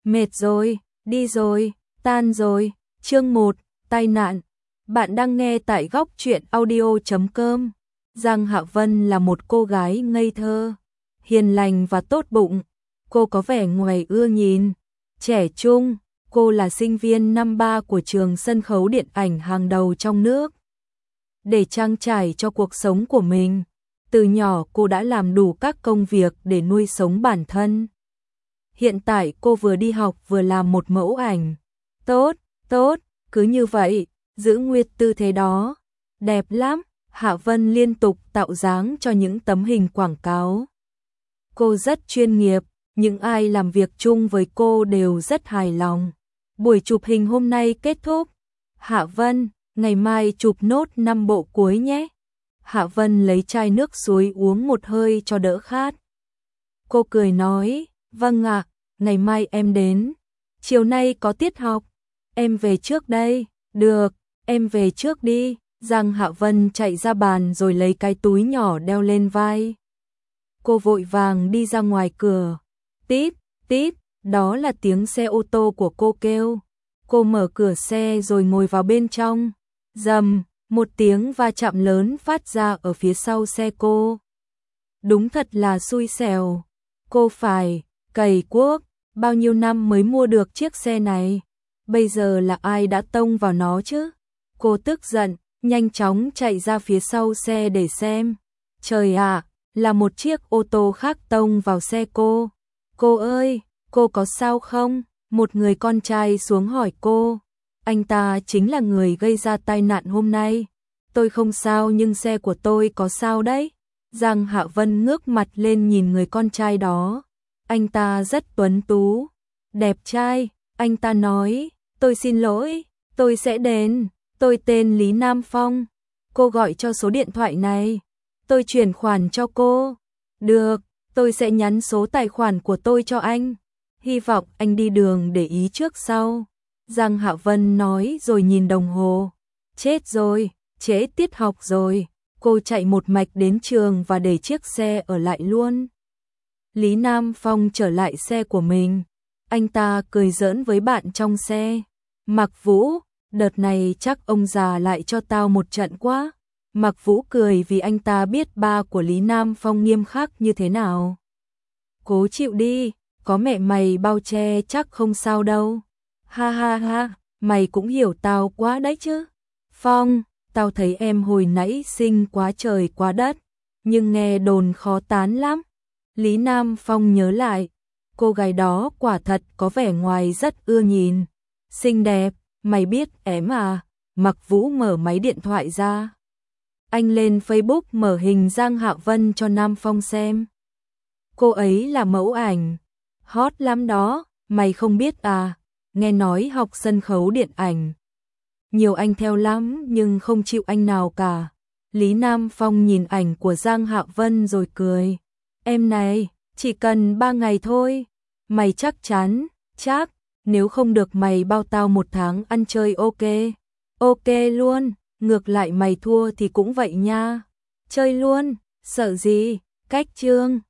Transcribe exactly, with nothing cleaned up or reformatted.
Mệt rồi, đi rồi, tan rồi. Chương một, tai nạn. Bạn đang nghe tại góc truyện audio chấm com. Giang Hạ Vân là một cô gái ngây thơ, hiền lành và tốt bụng. Cô có vẻ ngoài ưa nhìn, trẻ trung. Cô là sinh viên năm ba của trường sân khấu điện ảnh hàng đầu trong nước. Để trang trải cho cuộc sống của mình, từ nhỏ cô đã làm đủ các công việc để nuôi sống bản thân. Hiện tại cô vừa đi học vừa làm một mẫu ảnh. Tốt, tốt, cứ như vậy, giữ nguyên tư thế đó. Đẹp lắm. Hạ Vân liên tục tạo dáng cho những tấm hình quảng cáo. Cô rất chuyên nghiệp, những ai làm việc chung với cô đều rất hài lòng. Buổi chụp hình hôm nay kết thúc. Hạ Vân, ngày mai chụp nốt năm bộ cuối nhé. Hạ Vân lấy chai nước suối uống một hơi cho đỡ khát. Cô cười nói, vâng ạ, ngày mai em đến. Chiều nay có tiết học, em về trước đây. Được, em về trước đi. Giang Hạ Vân chạy ra bàn rồi lấy cái túi nhỏ đeo lên vai. Cô vội vàng đi ra ngoài cửa. Típ, típ, đó là tiếng xe ô tô của cô kêu. Cô mở cửa xe rồi ngồi vào bên trong. Rầm, một tiếng va chạm lớn phát ra ở phía sau xe cô. Đúng thật là xui xẻo. Cô phải cày cuốc, bao nhiêu năm mới mua được chiếc xe này. Bây giờ là ai đã tông vào nó chứ? Cô tức giận, nhanh chóng chạy ra phía sau xe để xem. Trời ạ, là một chiếc ô tô khác tông vào xe cô. Cô ơi, cô có sao không? Một người con trai xuống hỏi cô. Anh ta chính là người gây ra tai nạn hôm nay. Tôi không sao nhưng xe của tôi có sao đấy. Giang Hạ Vân ngước mặt lên nhìn người con trai đó. Anh ta rất tuấn tú, đẹp trai. Anh ta nói, tôi xin lỗi, tôi sẽ đến. Tôi tên Lý Nam Phong. Cô gọi cho số điện thoại này, tôi chuyển khoản cho cô. Được, tôi sẽ nhắn số tài khoản của tôi cho anh. Hy vọng anh đi đường để ý trước sau. Giang Hạ Vân nói rồi nhìn đồng hồ. Chết rồi, trễ tiết học rồi. Cô chạy một mạch đến trường và để chiếc xe ở lại luôn. Lý Nam Phong trở lại xe của mình. Anh ta cười giỡn với bạn trong xe. Mạc Vũ, đợt này chắc ông già lại cho tao một trận quá. Mạc Vũ cười vì anh ta biết ba của Lý Nam Phong nghiêm khắc như thế nào. Cố chịu đi, có mẹ mày bao che chắc không sao đâu. Ha ha ha, mày cũng hiểu tao quá đấy chứ. Phong, tao thấy em hồi nãy xinh quá trời quá đất, nhưng nghe đồn khó tán lắm. Lý Nam Phong nhớ lại, cô gái đó quả thật có vẻ ngoài rất ưa nhìn, xinh đẹp. Mày biết em à? Mạc Vũ mở máy điện thoại ra. Anh lên Facebook mở hình Giang Hạ Vân cho Nam Phong xem. Cô ấy là mẫu ảnh, hot lắm đó, mày không biết à? Nghe nói học sân khấu điện ảnh. Nhiều anh theo lắm nhưng không chịu anh nào cả. Lý Nam Phong nhìn ảnh của Giang Hạ Vân rồi cười. Em này, chỉ cần ba ngày thôi. Mày chắc chắn, chắc. Nếu không được mày bao tao một tháng ăn chơi ok. Ok luôn, ngược lại mày thua thì cũng vậy nha. Chơi luôn, sợ gì, cách chương.